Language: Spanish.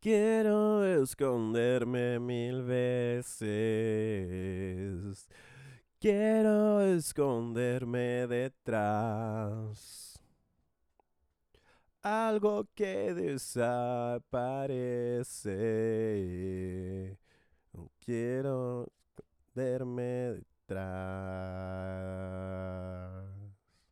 Quiero esconderme mil veces. Quiero esconderme detrás. Algo que desaparece. Quiero esconderme detrás.